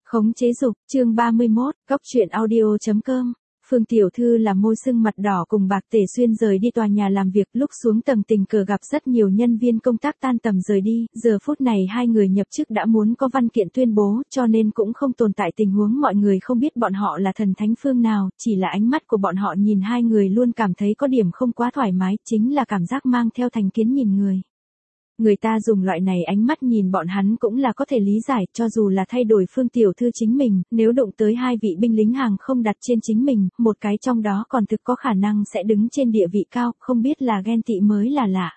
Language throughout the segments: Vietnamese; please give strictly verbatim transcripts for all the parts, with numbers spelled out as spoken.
Khống chế dục, chương ba mươi mốt, góc truyện audio chấm com. Phương Tiểu Thư là môi sưng mặt đỏ cùng Bạc Tể Xuyên rời đi tòa nhà làm việc, lúc xuống tầng tình cờ gặp rất nhiều nhân viên công tác tan tầm rời đi, giờ phút này hai người nhập chức đã muốn có văn kiện tuyên bố, cho nên cũng không tồn tại tình huống mọi người không biết bọn họ là thần thánh phương nào, chỉ là ánh mắt của bọn họ nhìn hai người luôn cảm thấy có điểm không quá thoải mái, chính là cảm giác mang theo thành kiến nhìn người. Người ta dùng loại này ánh mắt nhìn bọn hắn cũng là có thể lý giải, cho dù là thay đổi Phương Tiểu Thư chính mình, nếu đụng tới hai vị binh lính hàng không đặt trên chính mình, một cái trong đó còn thực có khả năng sẽ đứng trên địa vị cao, không biết là ghen tị mới là lạ.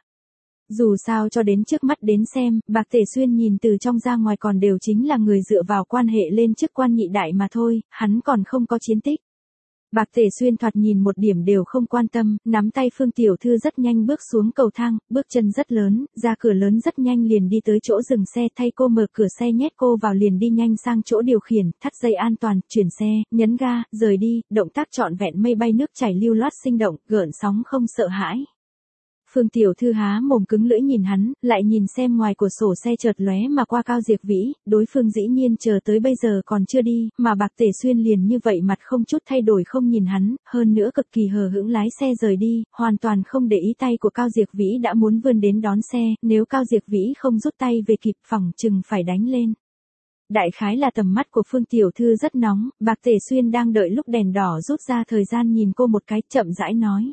Dù sao cho đến trước mắt đến xem, Bạc Tể Xuyên nhìn từ trong ra ngoài còn đều chính là người dựa vào quan hệ lên chức quan nhị đại mà thôi, hắn còn không có chiến tích. Bạc Tể Xuyên thoạt nhìn một điểm đều không quan tâm, nắm tay Phương Tiểu Thư rất nhanh bước xuống cầu thang, bước chân rất lớn, ra cửa lớn rất nhanh liền đi tới chỗ dừng xe, thay cô mở cửa xe nhét cô vào liền đi nhanh sang chỗ điều khiển, thắt dây an toàn, chuyển xe, nhấn ga, rời đi, động tác trọn vẹn mây bay nước chảy lưu loát sinh động, gợn sóng không sợ hãi. Phương Tiểu Thư há mồm cứng lưỡi nhìn hắn, lại nhìn xem ngoài của sổ xe chợt lóe mà qua Cao Diệp Vĩ, đối phương dĩ nhiên chờ tới bây giờ còn chưa đi, mà Bạc Tể Xuyên liền như vậy mặt không chút thay đổi không nhìn hắn, hơn nữa cực kỳ hờ hững lái xe rời đi, hoàn toàn không để ý tay của Cao Diệp Vĩ đã muốn vươn đến đón xe, nếu Cao Diệp Vĩ không rút tay về kịp phỏng chừng phải đánh lên. Đại khái là tầm mắt của Phương Tiểu Thư rất nóng, Bạc Tể Xuyên đang đợi lúc đèn đỏ rút ra thời gian nhìn cô một cái, chậm rãi nói.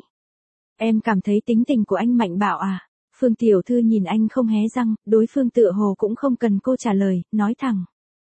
Em cảm thấy tính tình của anh mạnh bạo à? Phương Tiểu Thư nhìn anh không hé răng, đối phương tựa hồ cũng không cần cô trả lời, nói thẳng.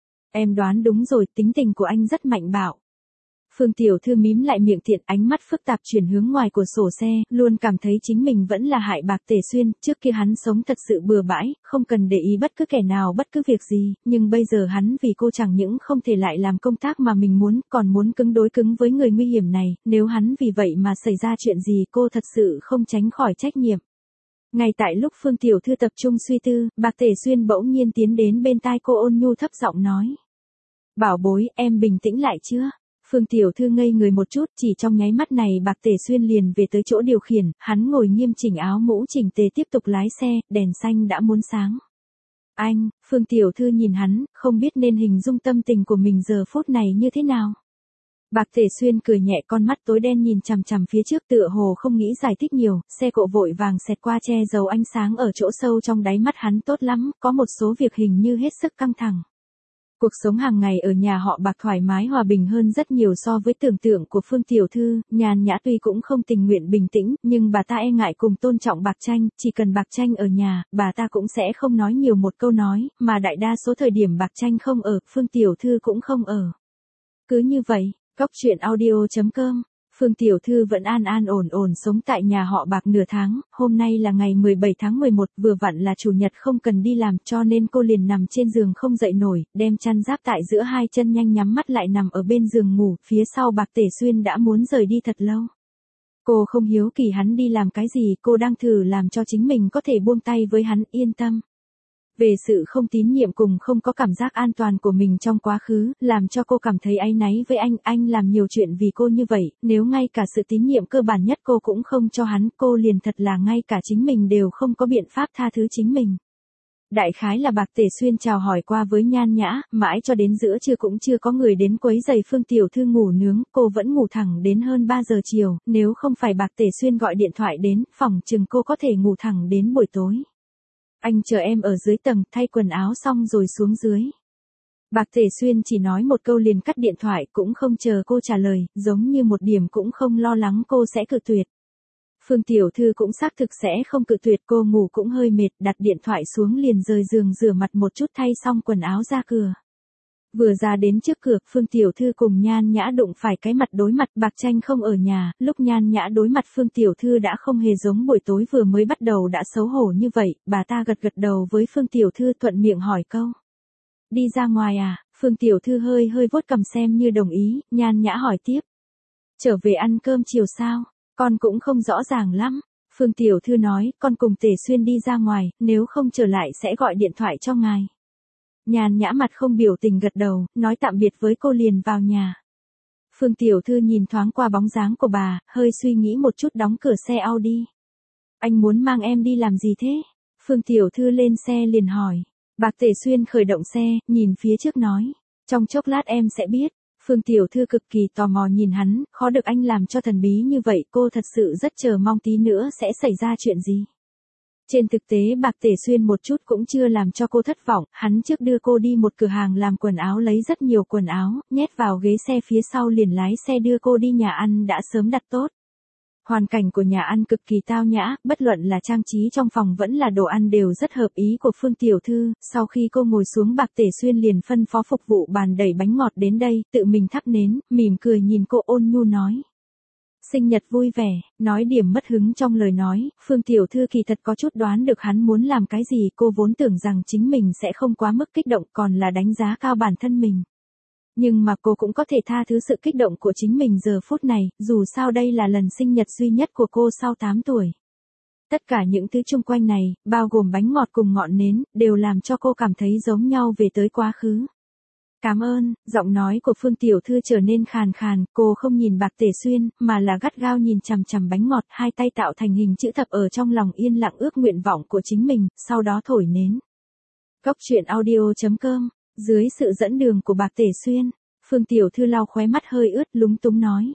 Em đoán đúng rồi, tính tình của anh rất mạnh bạo. Phương Tiểu Thư mím lại miệng thiện, ánh mắt phức tạp chuyển hướng ngoài của sổ xe, luôn cảm thấy chính mình vẫn là hại Bạc Tể Xuyên, trước kia hắn sống thật sự bừa bãi, không cần để ý bất cứ kẻ nào bất cứ việc gì, nhưng bây giờ hắn vì cô chẳng những không thể lại làm công tác mà mình muốn, còn muốn cứng đối cứng với người nguy hiểm này, nếu hắn vì vậy mà xảy ra chuyện gì cô thật sự không tránh khỏi trách nhiệm. Ngay tại lúc Phương Tiểu Thư tập trung suy tư, Bạc Tể Xuyên bỗng nhiên tiến đến bên tai cô ôn nhu thấp giọng nói. Bảo bối, em bình tĩnh lại chưa? Phương Tiểu Thư ngây người một chút, chỉ trong nháy mắt này Bạc Tể Xuyên liền về tới chỗ điều khiển, hắn ngồi nghiêm chỉnh áo mũ chỉnh tề tiếp tục lái xe, đèn xanh đã muốn sáng. Anh, Phương Tiểu Thư nhìn hắn, không biết nên hình dung tâm tình của mình giờ phút này như thế nào. Bạc Tể Xuyên cười nhẹ, con mắt tối đen nhìn chằm chằm phía trước tựa hồ không nghĩ giải thích nhiều, xe cộ vội vàng xẹt qua che giấu ánh sáng ở chỗ sâu trong đáy mắt hắn tốt lắm, có một số việc hình như hết sức căng thẳng. Cuộc sống hàng ngày ở nhà họ Bạc thoải mái hòa bình hơn rất nhiều so với tưởng tượng của Phương Tiểu Thư, nhàn nhã tuy cũng không tình nguyện bình tĩnh, nhưng bà ta e ngại cùng tôn trọng Bạc Tranh, chỉ cần Bạc Tranh ở nhà, bà ta cũng sẽ không nói nhiều một câu nói, mà đại đa số thời điểm Bạc Tranh không ở, Phương Tiểu Thư cũng không ở. Cứ như vậy, góc truyện audio chấm com. Phương Tiểu Thư vẫn an an ổn ổn sống tại nhà họ Bạc nửa tháng, hôm nay là ngày mười bảy tháng mười một, vừa vặn là chủ nhật không cần đi làm, cho nên cô liền nằm trên giường không dậy nổi, đem chăn giáp tại giữa hai chân nhanh nhắm mắt lại nằm ở bên giường ngủ, phía sau Bạc Tể Xuyên đã muốn rời đi thật lâu. Cô không hiếu kỳ hắn đi làm cái gì, cô đang thử làm cho chính mình có thể buông tay với hắn, yên tâm. Về sự không tín nhiệm cùng không có cảm giác an toàn của mình trong quá khứ, làm cho cô cảm thấy áy náy với anh, anh làm nhiều chuyện vì cô như vậy, nếu ngay cả sự tín nhiệm cơ bản nhất cô cũng không cho hắn, cô liền thật là ngay cả chính mình đều không có biện pháp tha thứ chính mình. Đại khái là Bạc Tể Xuyên chào hỏi qua với nhan nhã, mãi cho đến giữa trưa cũng chưa có người đến quấy rầy Phương Tiểu Thư ngủ nướng, cô vẫn ngủ thẳng đến hơn ba giờ chiều, nếu không phải Bạc Tể Xuyên gọi điện thoại đến, phỏng chừng cô có thể ngủ thẳng đến buổi tối. Anh chờ em ở dưới tầng, thay quần áo xong rồi xuống dưới. Bạc Tể Xuyên chỉ nói một câu liền cắt điện thoại, cũng không chờ cô trả lời, giống như một điểm cũng không lo lắng cô sẽ cự tuyệt. Phương Tiểu Thư cũng xác thực sẽ không cự tuyệt, cô ngủ cũng hơi mệt, đặt điện thoại xuống liền rời giường rửa mặt một chút thay xong quần áo ra cửa. Vừa ra đến trước cửa, Phương Tiểu Thư cùng Nhan Nhã đụng phải cái mặt đối mặt, Bạc Tranh không ở nhà, lúc Nhan Nhã đối mặt Phương Tiểu Thư đã không hề giống buổi tối vừa mới bắt đầu đã xấu hổ như vậy, bà ta gật gật đầu với Phương Tiểu Thư thuận miệng hỏi câu. Đi ra ngoài à? Phương Tiểu Thư hơi hơi vuốt cằm xem như đồng ý, Nhan Nhã hỏi tiếp. Trở về ăn cơm chiều sao? Con cũng không rõ ràng lắm. Phương Tiểu Thư nói, con cùng Tể Xuyên đi ra ngoài, nếu không trở lại sẽ gọi điện thoại cho ngài. Nhan Nhã mặt không biểu tình gật đầu, nói tạm biệt với cô liền vào nhà. Phương Tiểu Thư nhìn thoáng qua bóng dáng của bà, hơi suy nghĩ một chút đóng cửa xe Audi. Anh muốn mang em đi làm gì thế? Phương Tiểu Thư lên xe liền hỏi. Bạc Tể Xuyên khởi động xe, nhìn phía trước nói. Trong chốc lát em sẽ biết. Phương Tiểu Thư cực kỳ tò mò nhìn hắn, khó được anh làm cho thần bí như vậy, cô thật sự rất chờ mong tí nữa sẽ xảy ra chuyện gì. Trên thực tế Bạc Tể Xuyên một chút cũng chưa làm cho cô thất vọng, hắn trước đưa cô đi một cửa hàng làm quần áo lấy rất nhiều quần áo, nhét vào ghế xe phía sau liền lái xe đưa cô đi nhà ăn đã sớm đặt tốt. Hoàn cảnh của nhà ăn cực kỳ tao nhã, bất luận là trang trí trong phòng vẫn là đồ ăn đều rất hợp ý của Phương Tiểu Thư, sau khi cô ngồi xuống Bạc Tể Xuyên liền phân phó phục vụ bàn đẩy bánh ngọt đến đây, tự mình thắp nến, mỉm cười nhìn cô ôn nhu nói. Sinh nhật vui vẻ, nói điểm mất hứng trong lời nói, Phương Tiểu Thư kỳ thật có chút đoán được hắn muốn làm cái gì, cô vốn tưởng rằng chính mình sẽ không quá mức kích động còn là đánh giá cao bản thân mình. Nhưng mà cô cũng có thể tha thứ sự kích động của chính mình giờ phút này, dù sao đây là lần sinh nhật duy nhất của cô sau tám tuổi. Tất cả những thứ chung quanh này, bao gồm bánh ngọt cùng ngọn nến, đều làm cho cô cảm thấy giống nhau về tới quá khứ. Cảm ơn, giọng nói của Phương Tiểu Thư trở nên khàn khàn, cô không nhìn Bạc Tể Xuyên, mà là gắt gao nhìn chằm chằm bánh ngọt, hai tay tạo thành hình chữ thập ở trong lòng yên lặng ước nguyện vọng của chính mình, sau đó thổi nến. Cốc truyện audio chấm com, dưới sự dẫn đường của Bạc Tể Xuyên, Phương Tiểu Thư lau khóe mắt hơi ướt lúng túng nói.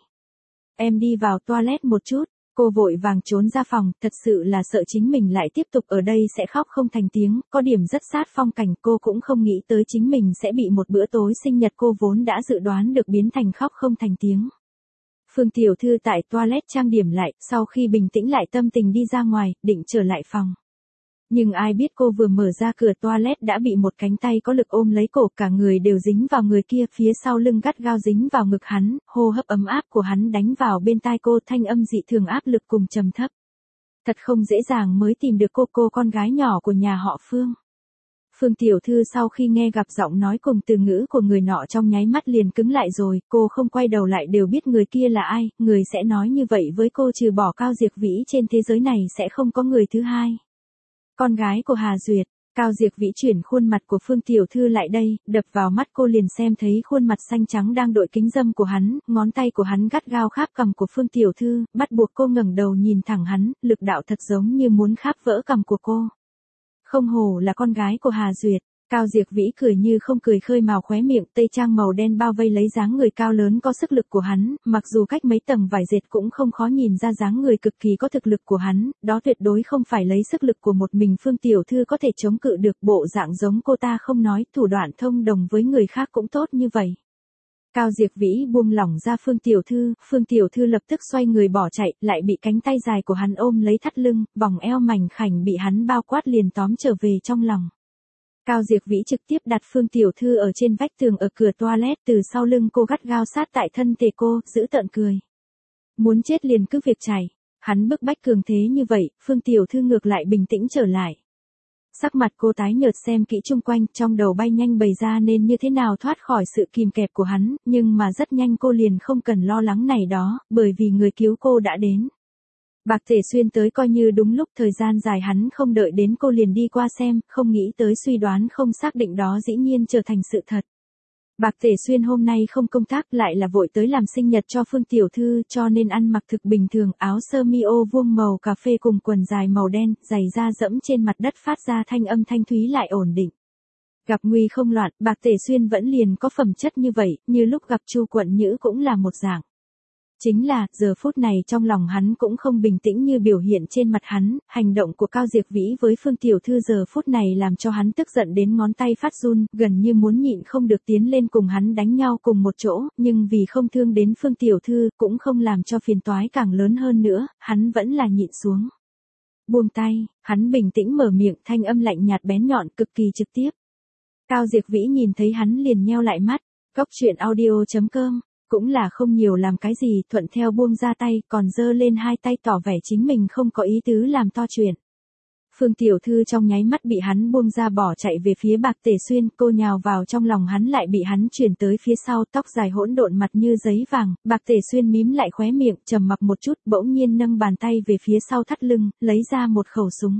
Em đi vào toilet một chút. Cô vội vàng trốn ra phòng, thật sự là sợ chính mình lại tiếp tục ở đây sẽ khóc không thành tiếng, có điểm rất sát phong cảnh, cô cũng không nghĩ tới chính mình sẽ bị một bữa tối sinh nhật cô vốn đã dự đoán được biến thành khóc không thành tiếng. Phương Tiểu Thư tại toilet trang điểm lại, sau khi bình tĩnh lại tâm tình đi ra ngoài, định trở lại phòng. Nhưng ai biết cô vừa mở ra cửa toilet đã bị một cánh tay có lực ôm lấy cổ, cả người đều dính vào người kia, phía sau lưng gắt gao dính vào ngực hắn, hô hấp ấm áp của hắn đánh vào bên tai cô, thanh âm dị thường áp lực cùng trầm thấp. Thật không dễ dàng mới tìm được cô, cô con gái nhỏ của nhà họ Phương. Phương Tiểu Thư sau khi nghe gặp giọng nói cùng từ ngữ của người nọ trong nháy mắt liền cứng lại rồi, cô không quay đầu lại đều biết người kia là ai, người sẽ nói như vậy với cô trừ bỏ Cao Diệc Vĩ trên thế giới này sẽ không có người thứ hai. Con gái của Hà Duyệt. Cao Diệc Vĩ chuyển khuôn mặt của Phương Tiểu Thư lại đây, đập vào mắt cô liền xem thấy khuôn mặt xanh trắng đang đội kính dâm của hắn, ngón tay của hắn gắt gao kháp cằm của Phương Tiểu Thư, bắt buộc cô ngẩng đầu nhìn thẳng hắn, lực đạo thật giống như muốn kháp vỡ cằm của cô. Không hổ là con gái của Hà Duyệt. Cao Diệc Vĩ cười như không cười khơi mào khóe miệng, tây trang màu đen bao vây lấy dáng người cao lớn có sức lực của hắn, mặc dù cách mấy tầng vải dệt cũng không khó nhìn ra dáng người cực kỳ có thực lực của hắn, đó tuyệt đối không phải lấy sức lực của một mình Phương Tiểu Thư có thể chống cự được, bộ dạng giống cô ta không nói, thủ đoạn thông đồng với người khác cũng tốt như vậy. Cao Diệc Vĩ buông lỏng ra Phương Tiểu Thư, Phương Tiểu Thư lập tức xoay người bỏ chạy, lại bị cánh tay dài của hắn ôm lấy thắt lưng, vòng eo mảnh khảnh bị hắn bao quát liền tóm trở về trong lòng. Cao Diệc Vĩ trực tiếp đặt Phương Tiểu Thư ở trên vách tường ở cửa toilet, từ sau lưng cô gắt gao sát tại thân thể cô, giữ tợn cười. Muốn chết liền cứ việc chạy. Hắn bức bách cường thế như vậy, Phương Tiểu Thư ngược lại bình tĩnh trở lại. Sắc mặt cô tái nhợt xem kỹ chung quanh, trong đầu bay nhanh bày ra nên như thế nào thoát khỏi sự kìm kẹp của hắn, nhưng mà rất nhanh cô liền không cần lo lắng này đó, bởi vì người cứu cô đã đến. Bạc Tể Xuyên tới coi như đúng lúc, thời gian dài hắn không đợi đến cô liền đi qua xem, không nghĩ tới suy đoán không xác định đó dĩ nhiên trở thành sự thật. Bạc Tể Xuyên hôm nay không công tác lại là vội tới làm sinh nhật cho Phương Tiểu Thư cho nên ăn mặc thực bình thường, áo sơ mi ô vuông màu cà phê cùng quần dài màu đen, giày da dẫm trên mặt đất phát ra thanh âm thanh thúy lại ổn định. Gặp nguy không loạn, Bạc Tể Xuyên vẫn liền có phẩm chất như vậy, như lúc gặp Chu Quận Nhữ cũng là một dạng. Chính là, giờ phút này trong lòng hắn cũng không bình tĩnh như biểu hiện trên mặt hắn, hành động của Cao Diệc Vĩ với Phương Tiểu Thư giờ phút này làm cho hắn tức giận đến ngón tay phát run, gần như muốn nhịn không được tiến lên cùng hắn đánh nhau cùng một chỗ, nhưng vì không thương đến Phương Tiểu Thư, cũng không làm cho phiền toái càng lớn hơn nữa, hắn vẫn là nhịn xuống. Buông tay, hắn bình tĩnh mở miệng, thanh âm lạnh nhạt bén nhọn cực kỳ trực tiếp. Cao Diệc Vĩ nhìn thấy hắn liền nheo lại mắt, cốc truyện audio chấm com. Cũng là không nhiều làm cái gì, thuận theo buông ra tay, còn giơ lên hai tay tỏ vẻ chính mình không có ý tứ làm to chuyện. Phương Tiểu Thư trong nháy mắt bị hắn buông ra bỏ chạy về phía Bạc Tể Xuyên, cô nhào vào trong lòng hắn lại bị hắn chuyển tới phía sau, tóc dài hỗn độn mặt như giấy vàng, Bạc Tể Xuyên mím lại khóe miệng, trầm mặc một chút, bỗng nhiên nâng bàn tay về phía sau thắt lưng, lấy ra một khẩu súng.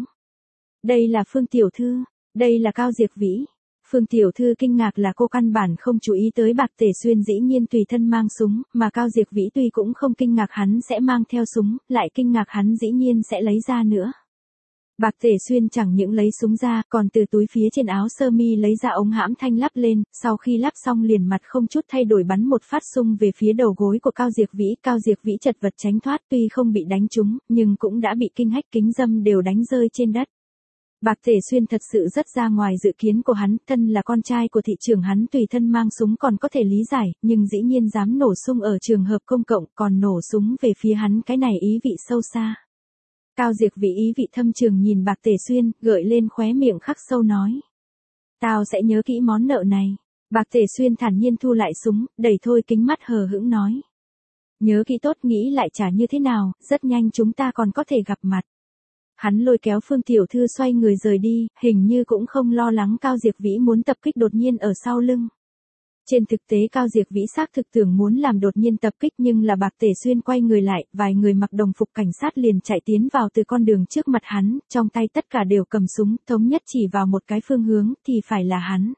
Đây là Phương Tiểu Thư, đây là Cao Diệc Vĩ. Phương Tiểu Thư kinh ngạc là cô căn bản không chú ý tới Bạc Tể Xuyên dĩ nhiên tùy thân mang súng, mà Cao Diệc Vĩ tuy cũng không kinh ngạc hắn sẽ mang theo súng, lại kinh ngạc hắn dĩ nhiên sẽ lấy ra nữa. Bạc Tể Xuyên chẳng những lấy súng ra, còn từ túi phía trên áo sơ mi lấy ra ống hãm thanh lắp lên, sau khi lắp xong liền mặt không chút thay đổi bắn một phát sung về phía đầu gối của Cao Diệc Vĩ. Cao Diệc Vĩ chật vật tránh thoát, tuy không bị đánh trúng, nhưng cũng đã bị kinh hách, kính dâm đều đánh rơi trên đất. Bạc Tể Xuyên thật sự rất ra ngoài dự kiến của hắn, thân là con trai của thị trưởng hắn tùy thân mang súng còn có thể lý giải, nhưng dĩ nhiên dám nổ sung ở trường hợp công cộng, còn nổ súng về phía hắn, cái này ý vị sâu xa. Cao Diệc Vĩ ý vị thâm trường nhìn Bạc Tể Xuyên, gợi lên khóe miệng khắc sâu nói. Tao sẽ nhớ kỹ món nợ này. Bạc Tể Xuyên thản nhiên thu lại súng, đẩy thôi kính mắt hờ hững nói. Nhớ kỹ tốt, nghĩ lại trả như thế nào, rất nhanh chúng ta còn có thể gặp mặt. Hắn lôi kéo Phương Tiểu Thư xoay người rời đi, hình như cũng không lo lắng Cao Diệc Vĩ muốn tập kích đột nhiên ở sau lưng. Trên thực tế Cao Diệc Vĩ xác thực tưởng muốn làm đột nhiên tập kích, nhưng là Bạc Tể Xuyên quay người lại, vài người mặc đồng phục cảnh sát liền chạy tiến vào từ con đường trước mặt hắn, trong tay tất cả đều cầm súng, thống nhất chỉ vào một cái phương hướng, thì phải là hắn.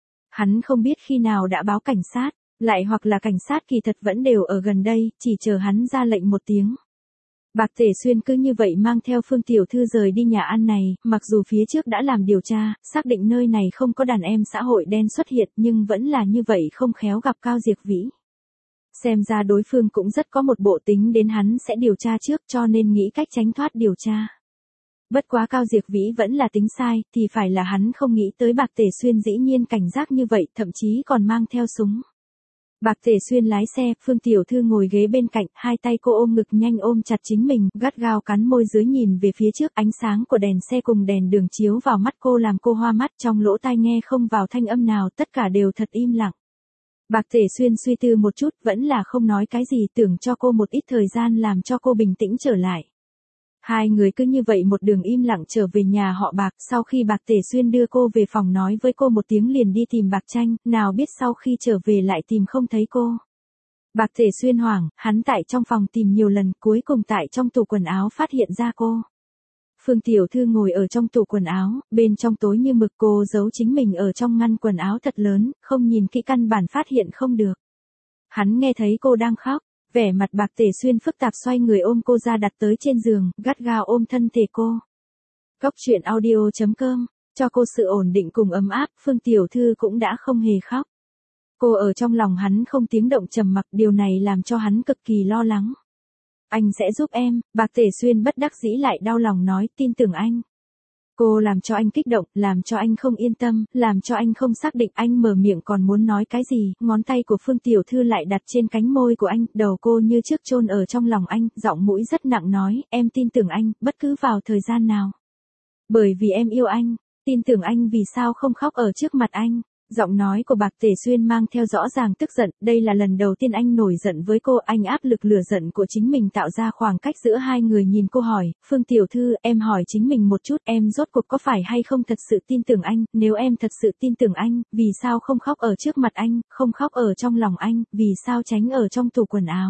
Hắn không biết khi nào đã báo cảnh sát, lại hoặc là cảnh sát kỳ thật vẫn đều ở gần đây, chỉ chờ hắn ra lệnh một tiếng. Bạc Tể Xuyên cứ như vậy mang theo Phương Tiểu Thư rời đi nhà ăn này, mặc dù phía trước đã làm điều tra, xác định nơi này không có đàn em xã hội đen xuất hiện, nhưng vẫn là như vậy không khéo gặp Cao Diệc Vĩ. Xem ra đối phương cũng rất có một bộ tính đến hắn sẽ điều tra trước, cho nên nghĩ cách tránh thoát điều tra. Bất quá Cao Diệc Vĩ vẫn là tính sai, thì phải là hắn không nghĩ tới Bạc Tể Xuyên dĩ nhiên cảnh giác như vậy, thậm chí còn mang theo súng. Bạc Tể Xuyên lái xe, Phương Tiểu Thư ngồi ghế bên cạnh, hai tay cô ôm ngực nhanh ôm chặt chính mình, gắt gao cắn môi dưới nhìn về phía trước, ánh sáng của đèn xe cùng đèn đường chiếu vào mắt cô làm cô hoa mắt, trong lỗ tai nghe không vào thanh âm nào, tất cả đều thật im lặng. Bạc Tể Xuyên suy tư một chút, vẫn là không nói cái gì, tưởng cho cô một ít thời gian làm cho cô bình tĩnh trở lại. Hai người cứ như vậy một đường im lặng trở về nhà họ Bạc, sau khi Bạc Tể Xuyên đưa cô về phòng nói với cô một tiếng liền đi tìm Bạc Tranh, nào biết sau khi trở về lại tìm không thấy cô. Bạc Tể Xuyên hoảng, hắn tại trong phòng tìm nhiều lần, cuối cùng tại trong tủ quần áo phát hiện ra cô. Phương Tiểu Thư ngồi ở trong tủ quần áo, bên trong tối như mực, cô giấu chính mình ở trong ngăn quần áo thật lớn, không nhìn kỹ căn bản phát hiện không được. Hắn nghe thấy cô đang khóc. Vẻ mặt Bạc Tể Xuyên phức tạp xoay người ôm cô ra đặt tới trên giường, gắt gao ôm thân thể cô. Góc truyện audio chấm com, cho cô sự ổn định cùng ấm áp, Phương Tiểu Thư cũng đã không hề khóc. Cô ở trong lòng hắn không tiếng động trầm mặc, điều này làm cho hắn cực kỳ lo lắng. Anh sẽ giúp em, Bạc Tể Xuyên bất đắc dĩ lại đau lòng nói, tin tưởng anh. Cô làm cho anh kích động, làm cho anh không yên tâm, làm cho anh không xác định, anh mở miệng còn muốn nói cái gì, ngón tay của Phương Tiểu Thư lại đặt trên cánh môi của anh, đầu cô như trước chôn ở trong lòng anh, giọng mũi rất nặng nói, em tin tưởng anh, bất cứ vào thời gian nào. Bởi vì em yêu anh, tin tưởng anh vì sao không khóc ở trước mặt anh. Giọng nói của Bạc Tể Xuyên mang theo rõ ràng tức giận, đây là lần đầu tiên anh nổi giận với cô, anh áp lực lửa giận của chính mình tạo ra khoảng cách giữa hai người nhìn cô hỏi, Phương Tiểu Thư, em hỏi chính mình một chút, em rốt cuộc có phải hay không thật sự tin tưởng anh, nếu em thật sự tin tưởng anh, vì sao không khóc ở trước mặt anh, không khóc ở trong lòng anh, vì sao tránh ở trong tủ quần áo.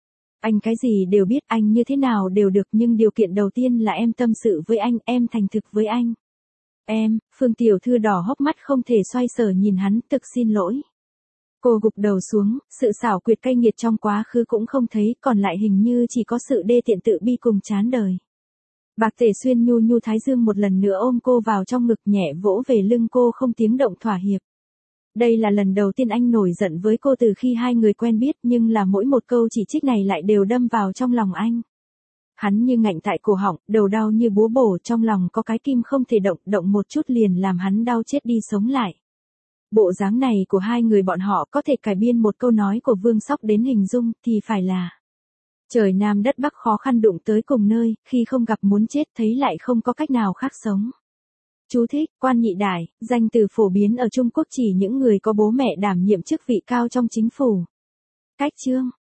Anh cái gì đều biết, anh như thế nào đều được, nhưng điều kiện đầu tiên là em tâm sự với anh, em thành thực với anh. Em, Phương Tiểu Thư đỏ hốc mắt không thể xoay sở nhìn hắn, thực xin lỗi. Cô gục đầu xuống, sự xảo quyệt cay nghiệt trong quá khứ cũng không thấy, còn lại hình như chỉ có sự đê tiện tự bi cùng chán đời. Bạc Tể Xuyên nhu nhu thái dương một lần nữa ôm cô vào trong ngực, nhẹ vỗ về lưng cô không tiếng động thỏa hiệp. Đây là lần đầu tiên anh nổi giận với cô từ khi hai người quen biết, nhưng là mỗi một câu chỉ trích này lại đều đâm vào trong lòng anh. Hắn như ngạnh tại cổ họng, đầu đau như búa bổ, trong lòng có cái kim không thể động, động một chút liền làm hắn đau chết đi sống lại. Bộ dáng này của hai người bọn họ có thể cải biên một câu nói của Vương Sóc đến hình dung, thì phải là trời Nam đất Bắc khó khăn đụng tới cùng nơi, khi không gặp muốn chết thấy lại không có cách nào khác sống. Chú thích, quan nhị đại, danh từ phổ biến ở Trung Quốc chỉ những người có bố mẹ đảm nhiệm chức vị cao trong chính phủ. Cách chương